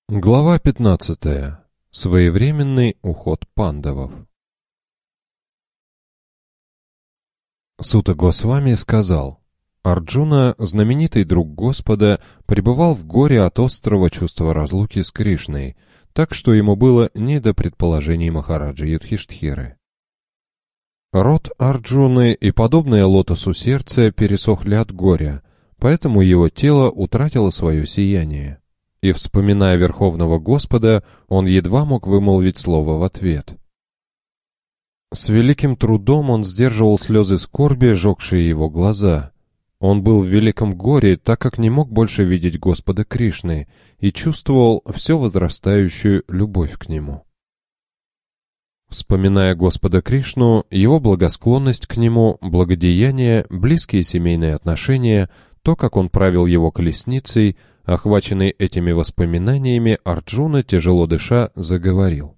Глава 15. Своевременный уход пандавов. Сута Госвами сказал: Арджуна, знаменитый друг Господа, пребывал в горе от острого чувства разлуки с Кришной, так что ему было не до предположений Махараджи Юдхиштхиры. Рот Арджуны и подобное лотосу сердце пересохли от горя, поэтому его тело утратило свое сияние. И, вспоминая Верховного Господа, он едва мог вымолвить слово в ответ. С великим трудом он сдерживал слезы скорби, жегшие его глаза. Он был в великом горе, так как не мог больше видеть Господа Кришны и чувствовал все возрастающую любовь к Нему. Вспоминая Господа Кришну, его благосклонность к Нему, благодеяния, близкие семейные отношения, то, как он правил его колесницей, охваченный этими воспоминаниями, Арджуна, тяжело дыша, заговорил.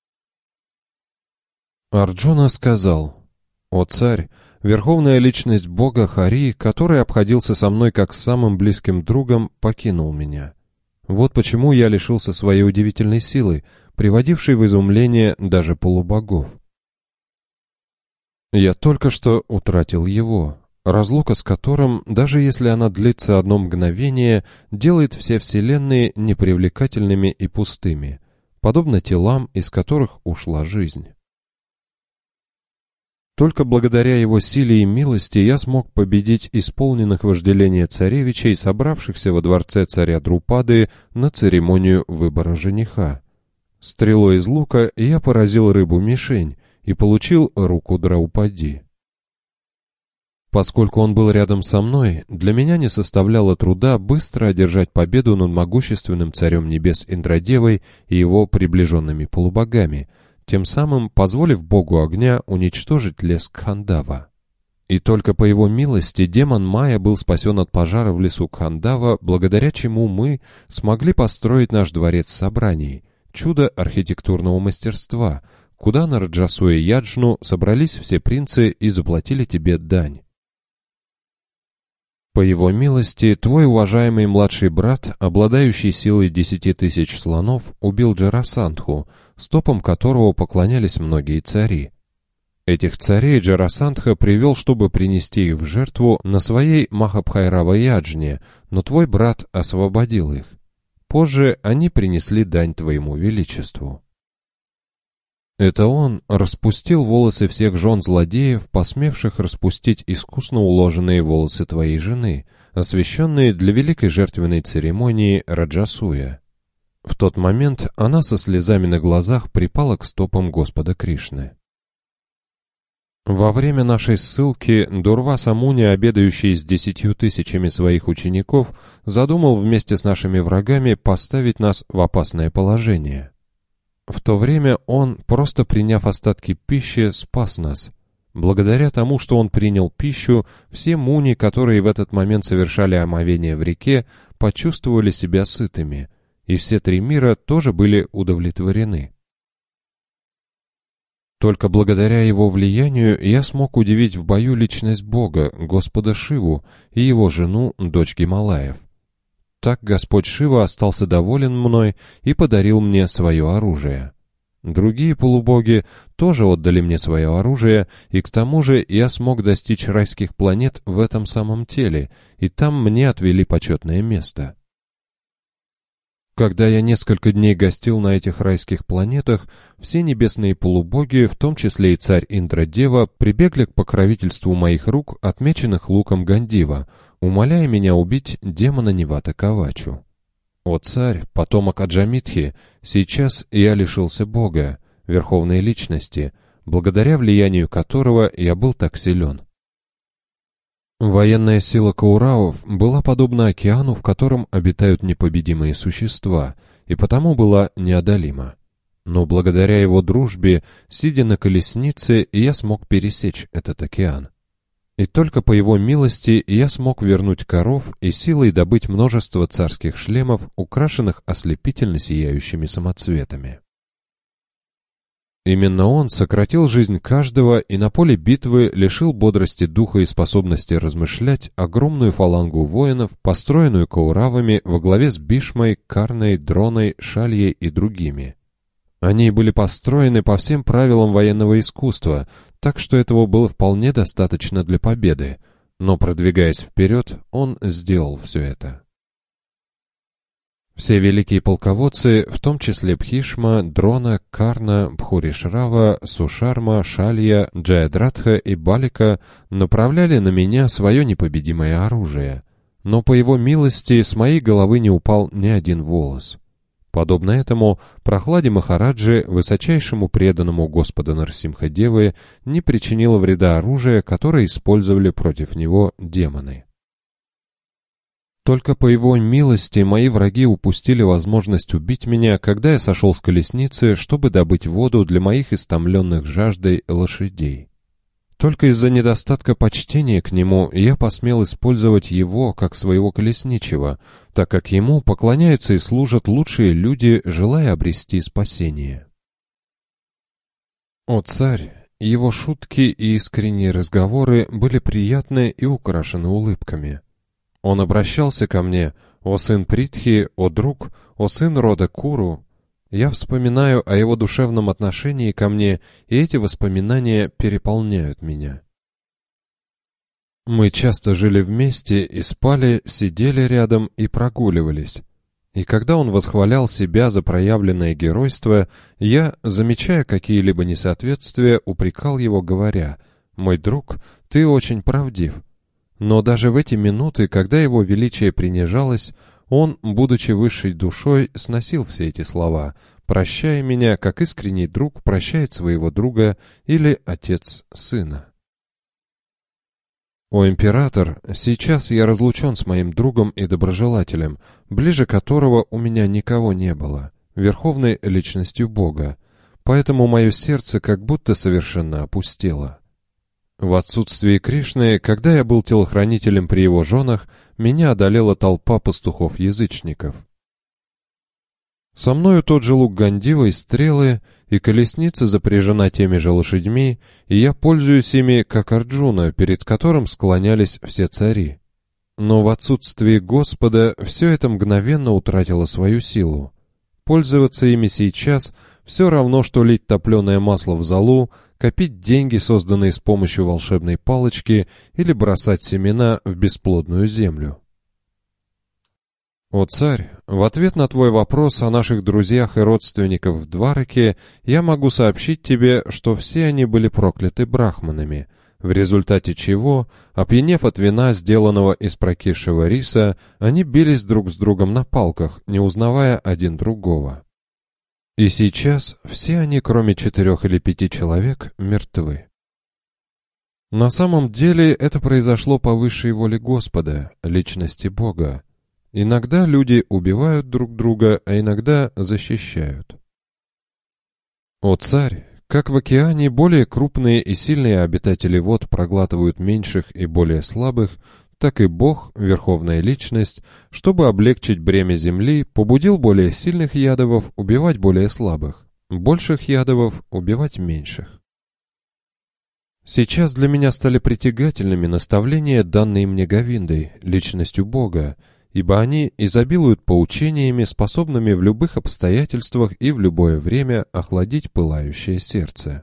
Арджуна сказал: «О царь, верховная личность Бога Хари, который обходился со мной как с самым близким другом, покинул меня. Вот почему я лишился своей удивительной силы, приводившей в изумление даже полубогов. Я только что утратил его, разлука с которым, даже если она длится одно мгновение, делает все вселенные непривлекательными и пустыми, подобно телам, из которых ушла жизнь. Только благодаря его силе и милости я смог победить исполненных вожделения царевичей, собравшихся во дворце царя Друпады на церемонию выбора жениха. Стрелой из лука я поразил рыбу-мишень и получил руку Драупади. Поскольку он был рядом со мной, для меня не составляло труда быстро одержать победу над могущественным царем небес Индрадевой и его приближенными полубогами, тем самым позволив богу огня уничтожить лес Кхандава. И только по его милости демон Майя был спасен от пожара в лесу Кхандава, благодаря чему мы смогли построить наш дворец собраний, чудо архитектурного мастерства, куда на Раджасуе Яджну собрались все принцы и заплатили тебе дань. По его милости, твой уважаемый младший брат, обладающий силой 10 000 слонов, убил Джарасандху, стопам которого поклонялись многие цари. Этих царей Джарасандха привел, чтобы принести их в жертву на своей Махабхайрава-яджне, но твой брат освободил их. Позже они принесли дань твоему величеству. Это он распустил волосы всех жен злодеев, посмевших распустить искусно уложенные волосы твоей жены, освященные для великой жертвенной церемонии Раджасуя. В тот момент она со слезами на глазах припала к стопам Господа Кришны. Во время нашей ссылки Дурваса Муни, обедающий с 10 000 своих учеников, задумал вместе с нашими врагами поставить нас в опасное положение. В то время он, просто приняв остатки пищи, спас нас. Благодаря тому, что он принял пищу, все муни, которые в этот момент совершали омовение в реке, почувствовали себя сытыми, и все 3 мира тоже были удовлетворены. Только благодаря его влиянию я смог удивить в бою личность Бога, Господа Шиву, и его жену, дочь Гималаев. Так Господь Шива остался доволен мной и подарил мне свое оружие. Другие полубоги тоже отдали мне свое оружие, и к тому же я смог достичь райских планет в этом самом теле, и там мне отвели почетное место. Когда я несколько дней гостил на этих райских планетах, все небесные полубоги, в том числе и царь Индрадева, прибегли к покровительству моих рук, отмеченных луком Гандива, умоляя меня убить демона Невата Кавачу. О царь, потомок Аджамитхи, сейчас я лишился Бога, верховной личности, благодаря влиянию которого я был так силен. Военная сила Каурауов была подобна океану, в котором обитают непобедимые существа, и потому была неодолима. Но благодаря его дружбе, сидя на колеснице, я смог пересечь этот океан. И только по его милости я смог вернуть коров и силой добыть множество царских шлемов, украшенных ослепительно сияющими самоцветами. Именно он сократил жизнь каждого и на поле битвы лишил бодрости духа и способности размышлять огромную фалангу воинов, построенную кауравами во главе с Бишмой, Карной, Дроной, Шальей и другими. Они были построены по всем правилам военного искусства, так что этого было вполне достаточно для победы, но, продвигаясь вперед, он сделал все это. Все великие полководцы, в том числе Бхишма, Дрона, Карна, Бхуришрава, Сушарма, Шалья, Джаядратха и Балика, направляли на меня свое непобедимое оружие, но по его милости с моей головы не упал ни один волос. Подобно этому, Прохладе Махараджи, высочайшему преданному Господа Нарсимха-девы, не причинило вреда оружие, которое использовали против него демоны. Только по его милости мои враги упустили возможность убить меня, когда я сошел с колесницы, чтобы добыть воду для моих истомленных жаждой лошадей. Только из-за недостатка почтения к нему я посмел использовать его как своего колесничего, так как ему поклоняются и служат лучшие люди, желая обрести спасение. О царь! Его шутки и искренние разговоры были приятны и украшены улыбками. Он обращался ко мне: «О сын Притхи, о друг, о сын рода Куру». Я вспоминаю о его душевном отношении ко мне, и эти воспоминания переполняют меня. Мы часто жили вместе и спали, сидели рядом и прогуливались. И когда он восхвалял себя за проявленное геройство, я, замечая какие-либо несоответствия, упрекал его, говоря: «Мой друг, ты очень правдив». Но даже в эти минуты, когда его величие принижалось, он, будучи высшей душой, сносил все эти слова, прощая меня, как искренний друг прощает своего друга или отец сына. О император, сейчас я разлучен с моим другом и доброжелателем, ближе которого у меня никого не было, верховной личностью Бога, поэтому мое сердце как будто совершенно опустело. В отсутствие Кришны, когда я был телохранителем при его женах, меня одолела толпа пастухов-язычников. Со мною тот же лук Гандива и стрелы, и колесница запряжена теми же лошадьми, и я пользуюсь ими, как Арджуна, перед которым склонялись все цари. Но в отсутствие Господа все это мгновенно утратило свою силу. Пользоваться ими сейчас все равно, что лить топленое масло в золу, копить деньги, созданные с помощью волшебной палочки, или бросать семена в бесплодную землю. О царь, в ответ на твой вопрос о наших друзьях и родственниках в Двараке я могу сообщить тебе, что все они были прокляты брахманами, в результате чего, опьянев от вина, сделанного из прокисшего риса, они бились друг с другом на палках, не узнавая один другого. И сейчас все они, кроме 4 или 5 человек, мертвы. На самом деле это произошло по высшей воле Господа, личности Бога. Иногда люди убивают друг друга, а иногда защищают. О царь, как в океане более крупные и сильные обитатели вод проглатывают меньших и более слабых, так и Бог, Верховная Личность, чтобы облегчить бремя земли, побудил более сильных ядовов убивать более слабых, больших ядовов убивать меньших. Сейчас для меня стали притягательными наставления, данные мне Говиндой, личностью Бога, ибо они изобилуют поучениями, способными в любых обстоятельствах и в любое время охладить пылающее сердце.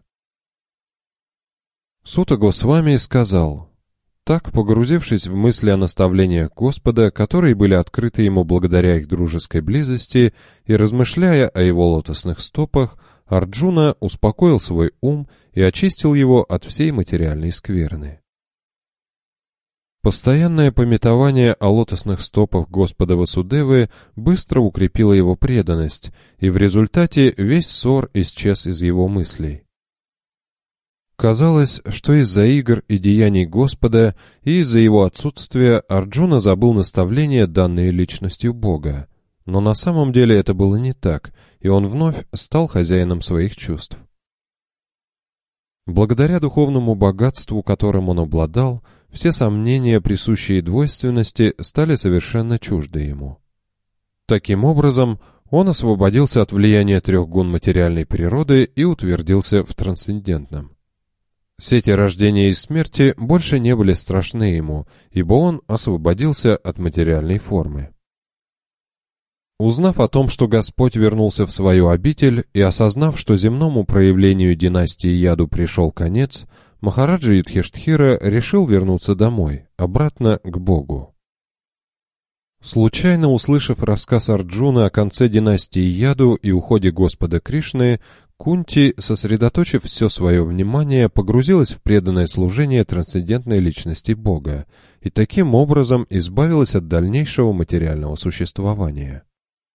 Сута Госвами сказал: так, погрузившись в мысли о наставлениях Господа, которые были открыты ему благодаря их дружеской близости, и размышляя о его лотосных стопах, Арджуна успокоил свой ум и очистил его от всей материальной скверны. Постоянное памятование о лотосных стопах Господа Васудевы быстро укрепило его преданность, и в результате весь ссор исчез из его мыслей. Казалось, что из-за игр и деяний Господа и из-за его отсутствия Арджуна забыл наставления, данные личностью Бога. Но на самом деле это было не так, и он вновь стал хозяином своих чувств. Благодаря духовному богатству, которым он обладал, все сомнения, присущие двойственности, стали совершенно чужды ему. Таким образом, Он освободился от влияния трех гун материальной природы и утвердился в трансцендентном. Сети рождения и смерти больше не были страшны ему, ибо он освободился от материальной формы. Узнав о том, что Господь вернулся в свою обитель, и осознав, что земному проявлению династии Яду пришел конец, Махараджа Юдхиштхира решил вернуться домой, обратно к Богу. Случайно услышав рассказ Арджуны о конце династии Яду и уходе Господа Кришны, Кунти, сосредоточив все свое внимание, погрузилась в преданное служение трансцендентной личности Бога и таким образом избавилась от дальнейшего материального существования.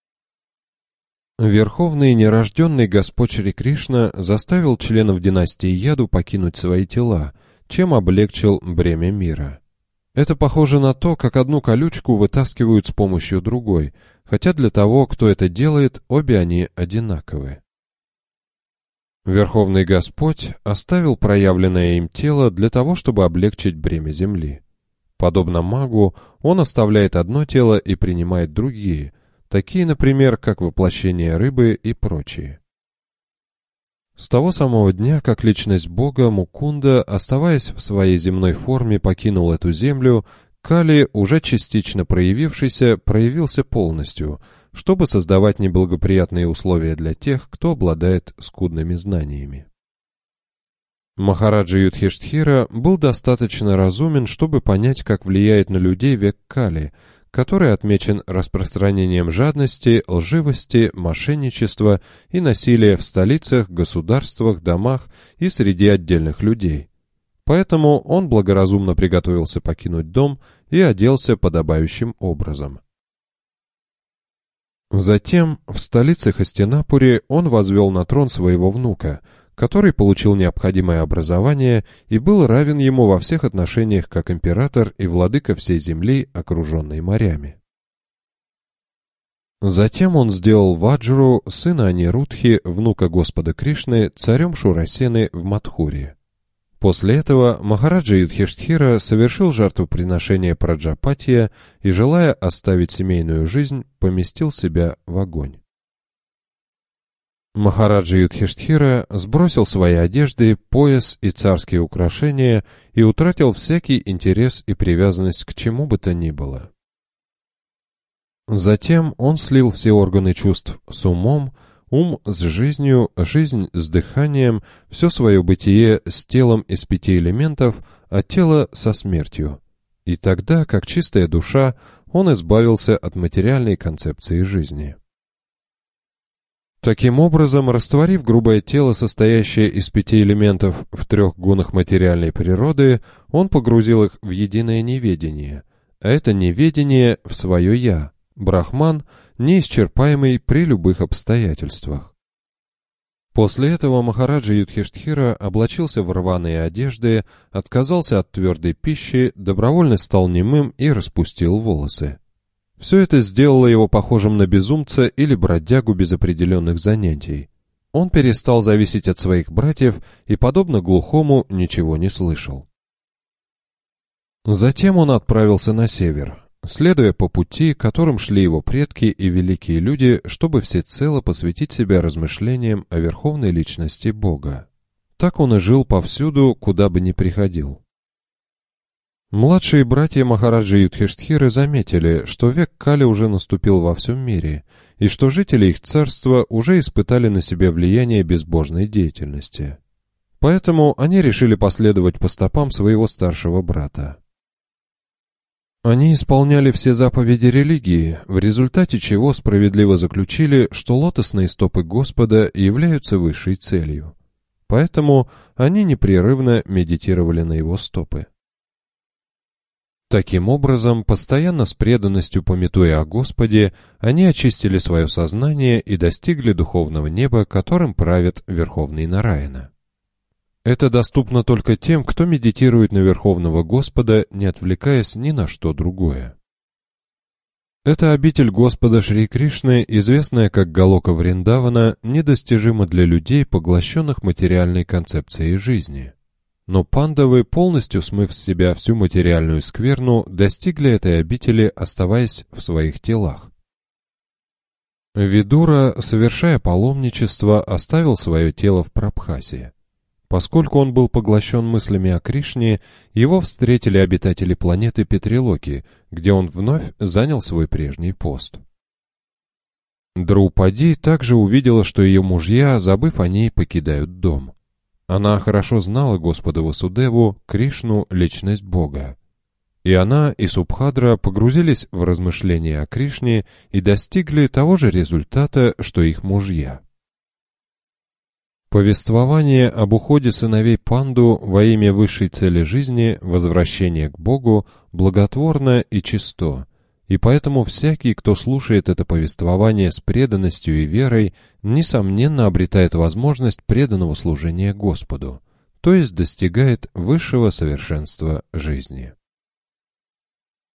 Верховный нерожденный Господь Шри Кришна заставил членов династии Яду покинуть свои тела, чем облегчил бремя мира. Это похоже на то, как одну колючку вытаскивают с помощью другой, хотя для того, кто это делает, обе они одинаковы. Верховный Господь оставил проявленное им тело для того, чтобы облегчить бремя земли. Подобно магу, он оставляет одно тело и принимает другие, такие, например, как воплощение рыбы и прочие. С того самого дня, как личность Бога Мукунда, оставаясь в своей земной форме, покинул эту землю, Кали, уже частично проявившийся, проявился полностью, чтобы создавать неблагоприятные условия для тех, кто обладает скудными знаниями. Махараджа Юдхиштхира был достаточно разумен, чтобы понять, как влияет на людей век Кали, который отмечен распространением жадности, лживости, мошенничества и насилия в столицах, государствах, домах и среди отдельных людей. Поэтому он благоразумно приготовился покинуть дом и оделся подобающим образом. Затем в столице Хастинапуре он возвел на трон своего внука, который получил необходимое образование и был равен ему во всех отношениях как император и владыка всей земли, окруженной морями. Затем он сделал Ваджру, сына Анирудхи, внука Господа Кришны, царем Шурасены в Мадхуре. После этого Махараджа Юдхиштхира совершил жертвоприношение Праджапатья и, желая оставить семейную жизнь, поместил себя в огонь. Махараджа Юдхиштхира сбросил свои одежды, пояс и царские украшения и утратил всякий интерес и привязанность к чему бы то ни было. Затем он слил все органы чувств с умом, ум с жизнью, жизнь с дыханием, все свое бытие с телом из 5 элементов, а тело со смертью. И тогда, как чистая душа, он избавился от материальной концепции жизни. Таким образом, растворив грубое тело, состоящее из 5 элементов в 3 гунах материальной природы, он погрузил их в единое неведение, а это неведение в свое «я», Брахман, неисчерпаемый при любых обстоятельствах. После этого Махараджа Юдхиштхира облачился в рваные одежды, отказался от твердой пищи, добровольно стал немым и распустил волосы. Все это сделало его похожим на безумца или бродягу без определенных занятий. Он перестал зависеть от своих братьев и, подобно глухому, ничего не слышал. Затем он отправился на север, следуя по пути, которым шли его предки и великие люди, чтобы всецело посвятить себя размышлениям о верховной личности Бога. Так он и жил повсюду, куда бы ни приходил. Младшие братья Махараджи Юдхиштхиры заметили, что век Кали уже наступил во всем мире, и что жители их царства уже испытали на себе влияние безбожной деятельности. Поэтому они решили последовать по стопам своего старшего брата. Они исполняли все заповеди религии, в результате чего справедливо заключили, что лотосные стопы Господа являются высшей целью. Поэтому они непрерывно медитировали на его стопы. Таким образом, постоянно с преданностью памятуя о Господе, они очистили свое сознание и достигли духовного неба, которым правит Верховный Нараяна. Это доступно только тем, кто медитирует на Верховного Господа, не отвлекаясь ни на что другое. Эта обитель Господа Шри Кришны, известная как Галока Вриндавана, недостижима для людей, поглощенных материальной концепцией жизни. Но пандавы, полностью смыв с себя всю материальную скверну, достигли этой обители, оставаясь в своих телах. Видура, совершая паломничество, оставил свое тело в Прабхасе. Поскольку он был поглощен мыслями о Кришне, его встретили обитатели планеты Петрилоки, где он вновь занял свой прежний пост. Драупади также увидела, что ее мужья, забыв о ней, покидают дом. Она хорошо знала Господа Васудеву, Кришну, личность Бога. И она, и Субхадра погрузились в размышления о Кришне и достигли того же результата, что их мужья. Повествование об уходе сыновей Панду во имя высшей цели жизни, возвращения к Богу, благотворно и чисто, и поэтому всякий, кто слушает это повествование с преданностью и верой, несомненно обретает возможность преданного служения Господу, то есть достигает высшего совершенства жизни.